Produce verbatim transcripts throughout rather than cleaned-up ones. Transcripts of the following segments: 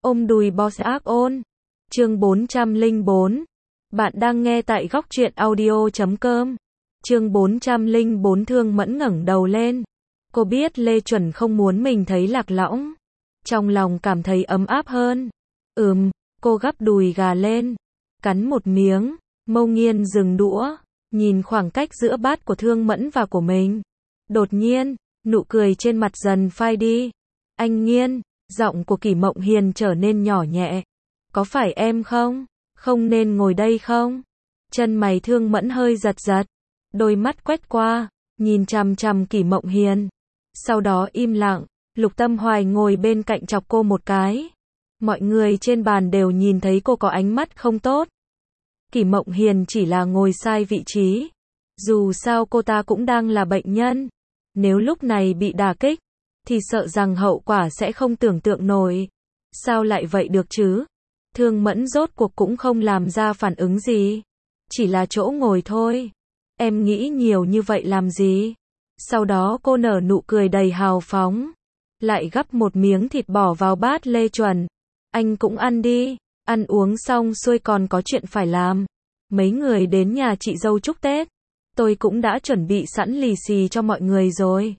Ôm đùi boss ác ôn. Chương bốn trăm lẻ bốn. Bạn đang nghe tại góc truyện audio chấm com. Chương bốn trăm lẻ bốn. Thương Mẫn ngẩng đầu lên. Cô biết Lê Chuẩn không muốn mình thấy lạc lõng. Trong lòng cảm thấy ấm áp hơn. Ừm, cô gắp đùi gà lên. Cắn một miếng. Mâu Nghiên dừng đũa. Nhìn khoảng cách giữa bát của Thương Mẫn và của mình. Đột nhiên, nụ cười trên mặt dần phai đi. Anh Nghiên. Giọng của Kỷ Mộng Hiền trở nên nhỏ nhẹ. Có phải em không? Không nên ngồi đây không? Chân mày Thương Mẫn hơi giật giật. Đôi mắt quét qua, nhìn chằm chằm Kỷ Mộng Hiền. Sau đó im lặng, Lục Tâm Hoài ngồi bên cạnh chọc cô một cái. Mọi người trên bàn đều nhìn thấy cô có ánh mắt không tốt. Kỷ Mộng Hiền chỉ là ngồi sai vị trí. Dù sao cô ta cũng đang là bệnh nhân. Nếu lúc này bị đả kích, thì sợ rằng hậu quả sẽ không tưởng tượng nổi. Sao lại vậy được chứ? Thương Mẫn rốt cuộc cũng không làm ra phản ứng gì. Chỉ là chỗ ngồi thôi. Em nghĩ nhiều như vậy làm gì? Sau đó cô nở nụ cười đầy hào phóng. Lại gắp một miếng thịt bỏ vào bát Lê Chuẩn. Anh cũng ăn đi. Ăn uống xong xuôi còn có chuyện phải làm. Mấy người đến nhà chị dâu chúc Tết. Tôi cũng đã chuẩn bị sẵn lì xì cho mọi người rồi.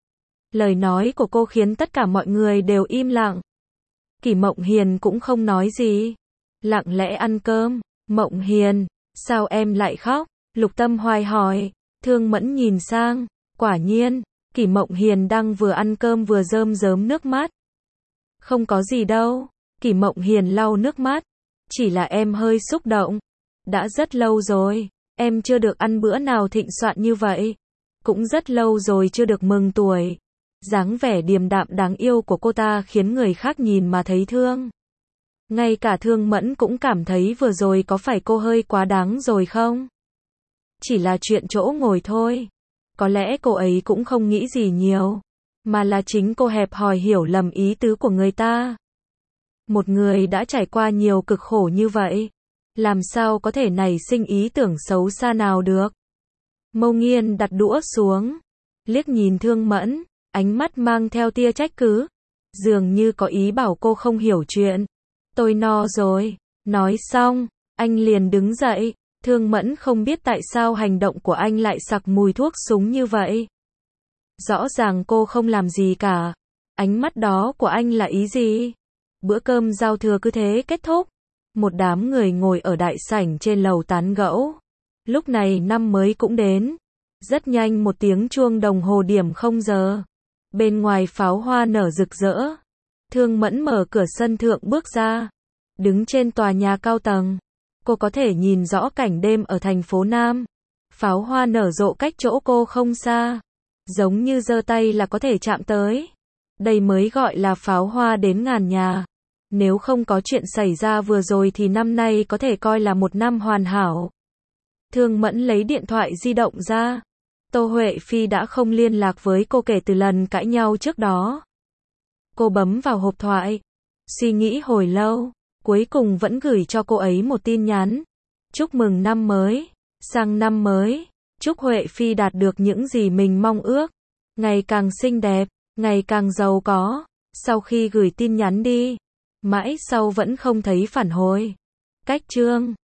Lời nói của cô khiến tất cả mọi người đều im lặng. Kỷ Mộng Hiền cũng không nói gì. Lặng lẽ ăn cơm. Mộng Hiền, sao em lại khóc? Lục Tâm Hoài hỏi. Thương Mẫn nhìn sang. Quả nhiên, Kỷ Mộng Hiền đang vừa ăn cơm vừa rơm rớm nước mắt. Không có gì đâu. Kỷ Mộng Hiền lau nước mắt. Chỉ là em hơi xúc động. Đã rất lâu rồi, em chưa được ăn bữa nào thịnh soạn như vậy. Cũng rất lâu rồi chưa được mừng tuổi. Dáng vẻ điềm đạm đáng yêu của cô ta khiến người khác nhìn mà thấy thương. Ngay cả Thương Mẫn cũng cảm thấy vừa rồi có phải cô hơi quá đáng rồi không? Chỉ là chuyện chỗ ngồi thôi. Có lẽ cô ấy cũng không nghĩ gì nhiều. Mà là chính cô hẹp hòi hiểu lầm ý tứ của người ta. Một người đã trải qua nhiều cực khổ như vậy. Làm sao có thể nảy sinh ý tưởng xấu xa nào được? Mâu Nghiên đặt đũa xuống. Liếc nhìn Thương Mẫn. Ánh mắt mang theo tia trách cứ. Dường như có ý bảo cô không hiểu chuyện. Tôi no rồi. Nói xong, anh liền đứng dậy. Thương Mẫn không biết tại sao hành động của anh lại sặc mùi thuốc súng như vậy. Rõ ràng cô không làm gì cả. Ánh mắt đó của anh là ý gì? Bữa cơm giao thừa cứ thế kết thúc. Một đám người ngồi ở đại sảnh trên lầu tán gẫu. Lúc này năm mới cũng đến. Rất nhanh một tiếng chuông đồng hồ điểm không giờ. Bên ngoài pháo hoa nở rực rỡ. Thương Mẫn mở cửa sân thượng bước ra. Đứng trên tòa nhà cao tầng. Cô có thể nhìn rõ cảnh đêm ở thành phố Nam. Pháo hoa nở rộ cách chỗ cô không xa. Giống như giơ tay là có thể chạm tới. Đây mới gọi là pháo hoa đến ngàn nhà. Nếu không có chuyện xảy ra vừa rồi thì năm nay có thể coi là một năm hoàn hảo. Thương Mẫn lấy điện thoại di động ra. Tô Huệ Phi đã không liên lạc với cô kể từ lần cãi nhau trước đó. Cô bấm vào hộp thoại. Suy nghĩ hồi lâu. Cuối cùng vẫn gửi cho cô ấy một tin nhắn. Chúc mừng năm mới. Sang năm mới. Chúc Huệ Phi đạt được những gì mình mong ước. Ngày càng xinh đẹp. Ngày càng giàu có. Sau khi gửi tin nhắn đi. Mãi sau vẫn không thấy phản hồi. Cách chương.